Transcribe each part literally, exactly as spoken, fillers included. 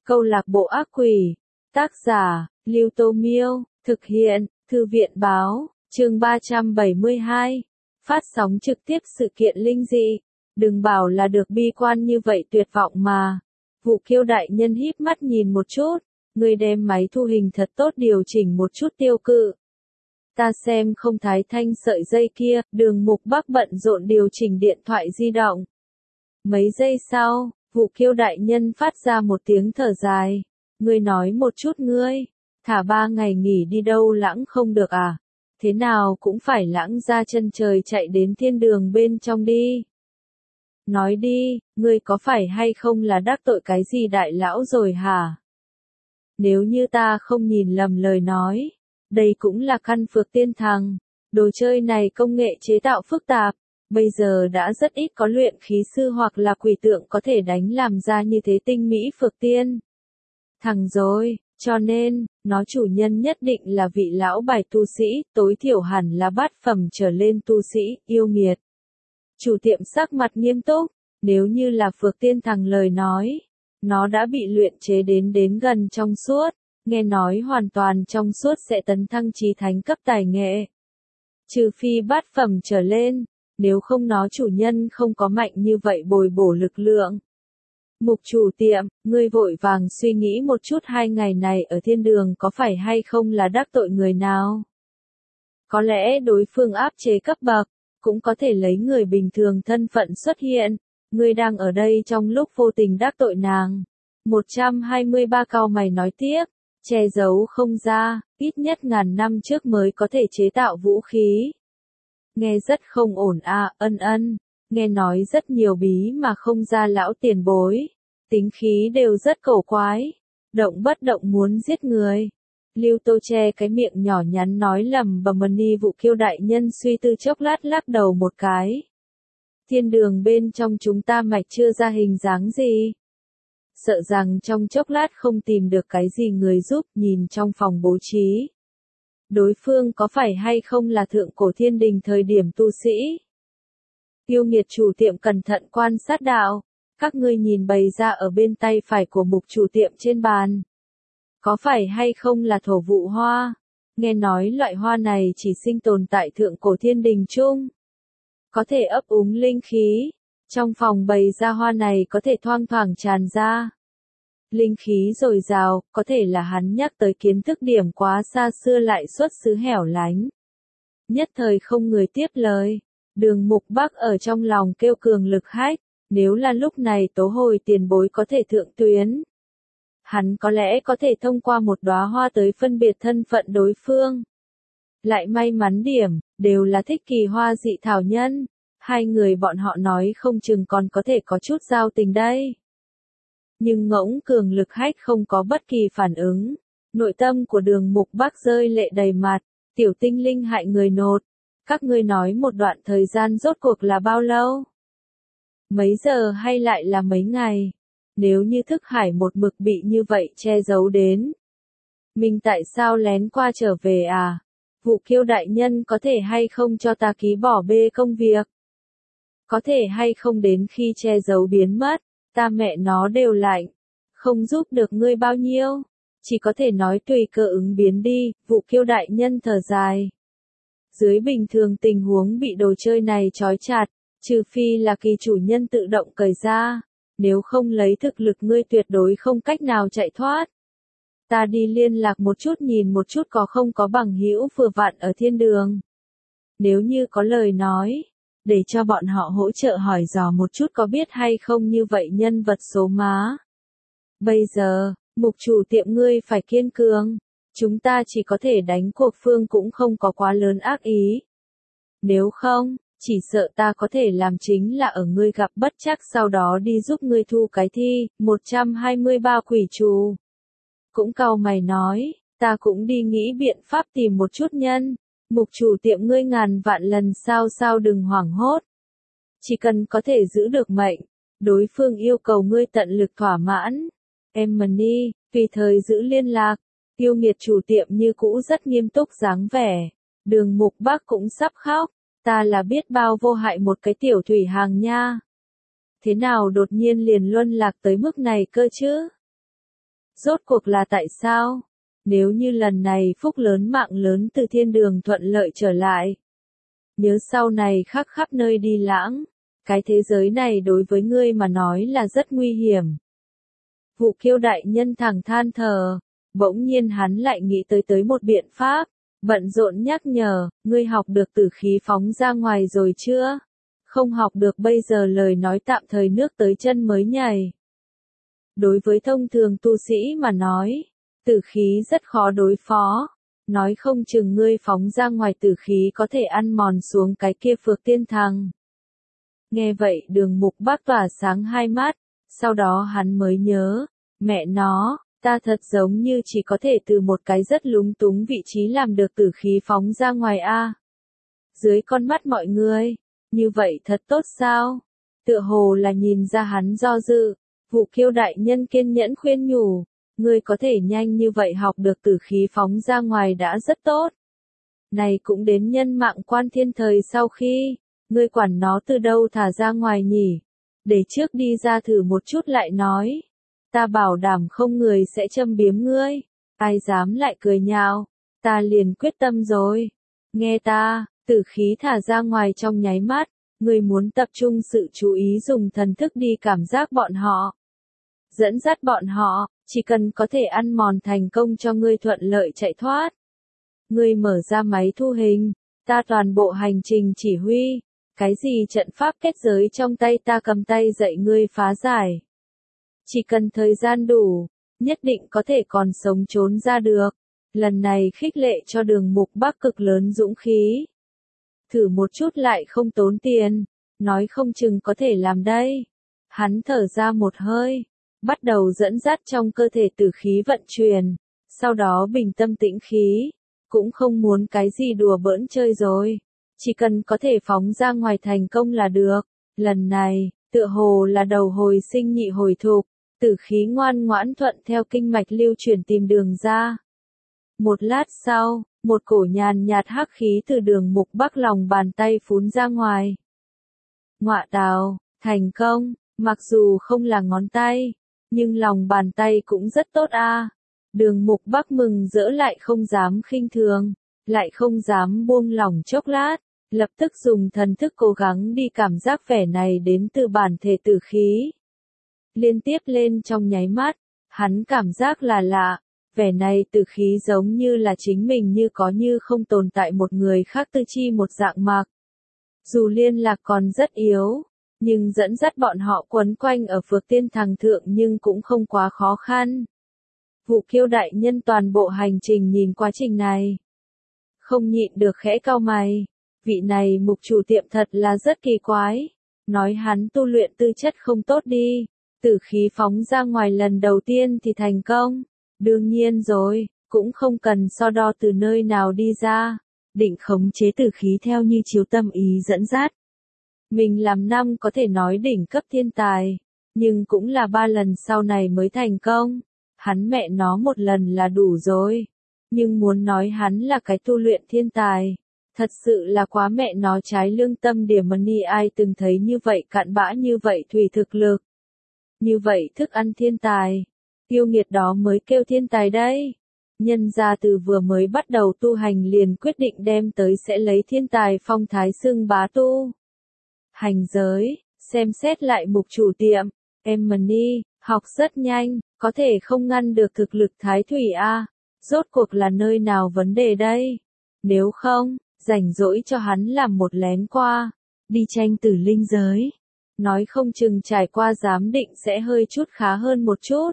Câu lạc bộ ác quỷ. Tác giả, Lưu Tô Miêu. Thực hiện, Thư viện Báo. Chương ba trăm bảy mươi hai. Phát sóng trực tiếp sự kiện linh dị. Đừng bảo là được bi quan như vậy tuyệt vọng mà. Vụ Kiêu đại nhân híp mắt nhìn một chút. Người đem máy thu hình thật tốt điều chỉnh một chút tiêu cự. Ta xem không thái thanh sợi dây kia, Đường Mục Bắc bận rộn điều chỉnh điện thoại di động. Mấy giây sau, Vụ Kiêu đại nhân phát ra một tiếng thở dài. Ngươi nói một chút ngươi, thả ba ngày nghỉ đi đâu lãng không được à? Thế nào cũng phải lãng ra chân trời chạy đến thiên đường bên trong đi. Nói đi, ngươi có phải hay không là đắc tội cái gì đại lão rồi hả? Nếu như ta không nhìn lầm lời nói, đây cũng là căn phược tiên thằng. Đồ chơi này công nghệ chế tạo phức tạp, bây giờ đã rất ít có luyện khí sư hoặc là quỷ tượng có thể đánh làm ra như thế tinh mỹ phược tiên. Thằng rồi, cho nên, nó chủ nhân nhất định là vị lão bài tu sĩ, tối thiểu hẳn là bát phẩm trở lên tu sĩ, yêu nghiệt. Chủ tiệm sắc mặt nghiêm túc, nếu như là phược tiên thằng lời nói, nó đã bị luyện chế đến đến gần trong suốt, nghe nói hoàn toàn trong suốt sẽ tấn thăng chí thánh cấp tài nghệ. Trừ phi bát phẩm trở lên, nếu không nó chủ nhân không có mạnh như vậy bồi bổ lực lượng. Mục chủ tiệm, ngươi vội vàng suy nghĩ một chút hai ngày này ở thiên đường có phải hay không là đắc tội người nào. Có lẽ đối phương áp chế cấp bậc, cũng có thể lấy người bình thường thân phận xuất hiện. Ngươi đang ở đây trong lúc vô tình đắc tội nàng. một trăm hai mươi ba cau mày nói tiếp, che giấu không ra, ít nhất ngàn năm trước mới có thể chế tạo vũ khí. Nghe rất không ổn à, ân ân, nghe nói rất nhiều bí mà không ra lão tiền bối. Tính khí đều rất cổ quái, động bất động muốn giết người. Lưu Tô che cái miệng nhỏ nhắn nói lầm bầm mani Vụ Kiêu đại nhân suy tư chốc lát lắc đầu một cái. Thiên đường bên trong chúng ta mạch chưa ra hình dáng gì. Sợ rằng trong chốc lát không tìm được cái gì người giúp nhìn trong phòng bố trí. Đối phương có phải hay không là thượng cổ thiên đình thời điểm tu sĩ? Yêu nghiệt chủ tiệm cẩn thận quan sát đạo. Các ngươi nhìn bày ra ở bên tay phải của mục chủ tiệm trên bàn. Có phải hay không là thổ vụ hoa? Nghe nói loại hoa này chỉ sinh tồn tại thượng cổ thiên đình chung. Có thể ấp úng linh khí. Trong phòng bày ra hoa này có thể thoang thoảng tràn ra. Linh khí dồi dào, có thể là hắn nhắc tới kiến thức điểm quá xa xưa lại xuất xứ hẻo lánh. Nhất thời không người tiếp lời. Đường Mục Bắc ở trong lòng kêu cường lực hách. Nếu là lúc này tố hồi tiền bối có thể thượng tuyến. Hắn có lẽ có thể thông qua một đóa hoa tới phân biệt thân phận đối phương. Lại may mắn điểm, đều là thích kỳ hoa dị thảo nhân. Hai người bọn họ nói không chừng còn có thể có chút giao tình đây. Nhưng ngỗng cường lực hách không có bất kỳ phản ứng. Nội tâm của Đường Mục Bắc rơi lệ đầy mặt. Tiểu tinh linh hại người nột. Các ngươi nói một đoạn thời gian rốt cuộc là bao lâu? Mấy giờ hay lại là mấy ngày? Nếu như thức hải một mực bị như vậy che giấu đến. Mình tại sao lén qua trở về à? Vụ Kiêu đại nhân có thể hay không cho ta ký bỏ bê công việc? Có thể hay không đến khi che giấu biến mất, ta mẹ nó đều lạnh. Không giúp được ngươi bao nhiêu. Chỉ có thể nói tùy cơ ứng biến đi, Vụ Kiêu đại nhân thở dài. Dưới bình thường tình huống bị đồ chơi này trói chặt. Trừ phi là kỳ chủ nhân tự động cởi ra, nếu không lấy thực lực ngươi tuyệt đối không cách nào chạy thoát. Ta đi liên lạc một chút nhìn một chút có không có bằng hữu vừa vặn ở thiên đường. Nếu như có lời nói, để cho bọn họ hỗ trợ hỏi dò một chút có biết hay không như vậy nhân vật số má. Bây giờ, mục chủ tiệm ngươi phải kiên cường, chúng ta chỉ có thể đánh cuộc phương cũng không có quá lớn ác ý. Nếu không, chỉ sợ ta có thể làm chính là ở ngươi gặp bất trắc sau đó đi giúp ngươi thu cái thi, một trăm hai mươi ba quỷ trù. Cũng cau mày nói, ta cũng đi nghĩ biện pháp tìm một chút nhân. Mục chủ tiệm ngươi ngàn vạn lần sao sao đừng hoảng hốt. Chỉ cần có thể giữ được mệnh, đối phương yêu cầu ngươi tận lực thỏa mãn. Em Money, tùy thời giữ liên lạc. Yêu nghiệt chủ tiệm như cũ rất nghiêm túc dáng vẻ. Đường Mục Bắc cũng sắp khóc. Ta là biết bao vô hại một cái tiểu thủy hàng nha. Thế nào đột nhiên liền luân lạc tới mức này cơ chứ? Rốt cuộc là tại sao? Nếu như lần này phúc lớn mạng lớn từ thiên đường thuận lợi trở lại. Nhớ sau này khắp khắp nơi đi lãng. Cái thế giới này đối với ngươi mà nói là rất nguy hiểm. Vụ Kiêu đại nhân thẳng than thở. Bỗng nhiên hắn lại nghĩ tới tới một biện pháp. Bận rộn nhắc nhở, ngươi học được tử khí phóng ra ngoài rồi chưa? Không học được bây giờ lời nói tạm thời nước tới chân mới nhảy. Đối với thông thường tu sĩ mà nói, tử khí rất khó đối phó. Nói không chừng ngươi phóng ra ngoài tử khí có thể ăn mòn xuống cái kia phược tiên thằng. Nghe vậy Đường Mục Bác tỏa sáng hai mắt, sau đó hắn mới nhớ, mẹ nó, ta thật giống như chỉ có thể từ một cái rất lúng túng vị trí làm được tử khí phóng ra ngoài a. Dưới con mắt mọi người, như vậy thật tốt sao? Tựa hồ là nhìn ra hắn do dự, Vụ Kiêu đại nhân kiên nhẫn khuyên nhủ, ngươi có thể nhanh như vậy học được tử khí phóng ra ngoài đã rất tốt. Này cũng đến nhân mạng quan thiên thời sau khi, ngươi quản nó từ đâu thả ra ngoài nhỉ? Để trước đi ra thử một chút lại nói. Ta bảo đảm không người sẽ châm biếm ngươi. Ai dám lại cười nhạo, ta liền quyết tâm rồi. Nghe ta, tử khí thả ra ngoài trong nháy mắt, ngươi muốn tập trung sự chú ý dùng thần thức đi cảm giác bọn họ. Dẫn dắt bọn họ, chỉ cần có thể ăn mòn thành công cho ngươi thuận lợi chạy thoát. Ngươi mở ra máy thu hình, ta toàn bộ hành trình chỉ huy. Cái gì trận pháp kết giới trong tay ta cầm tay dạy ngươi phá giải. Chỉ cần thời gian đủ, nhất định có thể còn sống trốn ra được. Lần này khích lệ cho Đường Mục Bác cực lớn dũng khí. Thử một chút lại không tốn tiền, nói không chừng có thể làm đây. Hắn thở ra một hơi, bắt đầu dẫn dắt trong cơ thể tử khí vận chuyển, sau đó bình tâm tĩnh khí, cũng không muốn cái gì đùa bỡn chơi rồi. Chỉ cần có thể phóng ra ngoài thành công là được. Lần này, tựa hồ là đầu hồi sinh nhị hồi thục, tử khí ngoan ngoãn thuận theo kinh mạch lưu chuyển tìm đường ra. Một lát sau, một cổ nhàn nhạt hắc khí từ Đường Mục Bác lòng bàn tay phún ra ngoài. Ngọa tào, thành công, mặc dù không là ngón tay, nhưng lòng bàn tay cũng rất tốt a. Đường Mục Bác mừng rỡ lại không dám khinh thường, lại không dám buông lỏng chốc lát. Lập tức dùng thần thức cố gắng đi cảm giác vẻ này đến từ bản thể tử khí. Liên tiếp lên trong nháy mắt, hắn cảm giác là lạ, vẻ này tử khí giống như là chính mình như có như không tồn tại một người khác tư chi một dạng mạc. Dù liên lạc còn rất yếu, nhưng dẫn dắt bọn họ quấn quanh ở phược tiên thằng thượng nhưng cũng không quá khó khăn. Vụ Kiêu đại nhân toàn bộ hành trình nhìn quá trình này. Không nhịn được khẽ cau mày. Vị này mục chủ tiệm thật là rất kỳ quái. Nói hắn tu luyện tư chất không tốt đi. Tử khí phóng ra ngoài lần đầu tiên thì thành công. Đương nhiên rồi, cũng không cần so đo từ nơi nào đi ra. Định khống chế tử khí theo như chiếu tâm ý dẫn dắt. Mình làm năm có thể nói đỉnh cấp thiên tài. Nhưng cũng là ba lần sau này mới thành công. Hắn mẹ nó một lần là đủ rồi. Nhưng muốn nói hắn là cái tu luyện thiên tài. Thật sự là quá mẹ nó trái lương tâm điểm money, ai từng thấy như vậy cặn bã như vậy thủy thực lực. Như vậy thức ăn thiên tài. Yêu nghiệt đó mới kêu thiên tài đây. Nhân gia từ vừa mới bắt đầu tu hành liền quyết định đem tới sẽ lấy thiên tài phong thái xưng bá tu. Hành giới, xem xét lại mục chủ tiệm, em money, học rất nhanh, có thể không ngăn được thực lực thái thủy a. Rốt cuộc là nơi nào vấn đề đây? Nếu không, rảnh rỗi cho hắn làm một lén qua, đi tranh tử linh giới. Nói không chừng trải qua giám định sẽ hơi chút khá hơn một chút.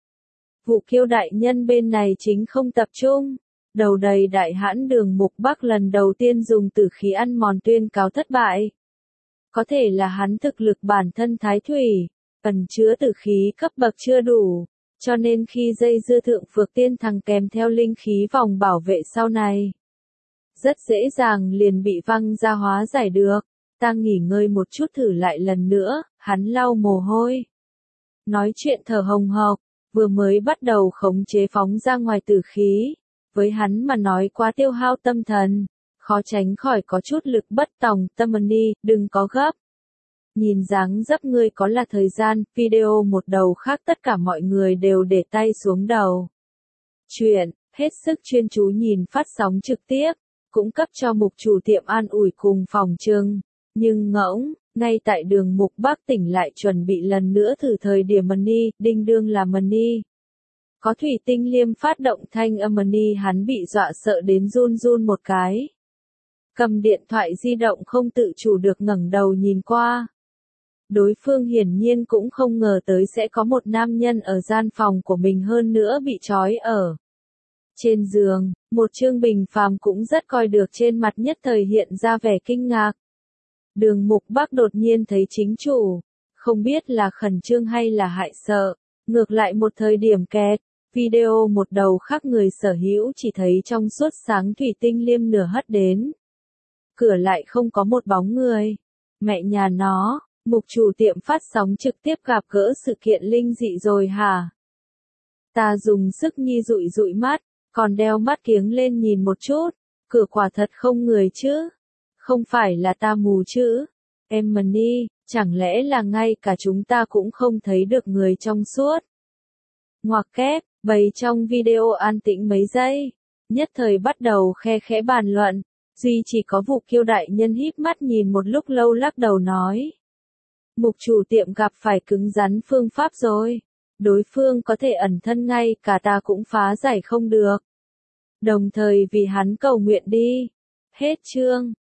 Vụ Kiêu đại nhân bên này chính không tập trung. Đầu đầy đại hãn Đường Mục Bác lần đầu tiên dùng tử khí ăn mòn tuyên cáo thất bại. Có thể là hắn thực lực bản thân thái thủy, ẩn chứa tử khí cấp bậc chưa đủ. Cho nên khi dây dưa thượng phược tiên thằng kèm theo linh khí vòng bảo vệ sau này. Rất dễ dàng liền bị văng ra hóa giải được. Ta nghỉ ngơi một chút thử lại lần nữa, hắn lau mồ hôi. Nói chuyện thở hồng hộc, vừa mới bắt đầu khống chế phóng ra ngoài tử khí. Với hắn mà nói quá tiêu hao tâm thần, khó tránh khỏi có chút lực bất tòng. Tâm đi, đừng có gấp. Nhìn dáng dấp ngươi có là thời gian, video một đầu khác tất cả mọi người đều để tay xuống đầu. Chuyện, hết sức chuyên chú nhìn phát sóng trực tiếp, cũng cấp cho mục chủ tiệm an ủi cùng phòng trưng. Nhưng ngỗng, ngay tại đường mục Bắc tỉnh lại chuẩn bị lần nữa thử thời điểm Money, đinh đương là Money. Có thủy tinh liêm phát động thanh âm Money hắn bị dọa sợ đến run run một cái. Cầm điện thoại di động không tự chủ được ngẩng đầu nhìn qua. Đối phương hiển nhiên cũng không ngờ tới sẽ có một nam nhân ở gian phòng của mình hơn nữa bị trói ở trên giường, một Trương Bình Phàm cũng rất coi được trên mặt nhất thời hiện ra vẻ kinh ngạc. Đường mục Bắc đột nhiên thấy chính chủ, không biết là khẩn trương hay là hại sợ, ngược lại một thời điểm kẹt, video một đầu khác người sở hữu chỉ thấy trong suốt sáng thủy tinh liêm nửa hất đến. Cửa lại không có một bóng người. Mẹ nhà nó, mục chủ tiệm phát sóng trực tiếp gặp gỡ sự kiện linh dị rồi hả? Ta dùng sức nhi dụi dụi mắt, còn đeo mắt kiếng lên nhìn một chút, cửa quả thật không người chứ. Không phải là ta mù chứ. Em Money, chẳng lẽ là ngay cả chúng ta cũng không thấy được người trong suốt. Ngoặc kép, bầy trong video an tĩnh mấy giây, nhất thời bắt đầu khe khẽ bàn luận, duy chỉ có Vụ Kiêu đại nhân híp mắt nhìn một lúc lâu lắc đầu nói. Mục chủ tiệm gặp phải cứng rắn phương pháp rồi, đối phương có thể ẩn thân ngay cả ta cũng phá giải không được. Đồng thời vì hắn cầu nguyện đi. Hết chương.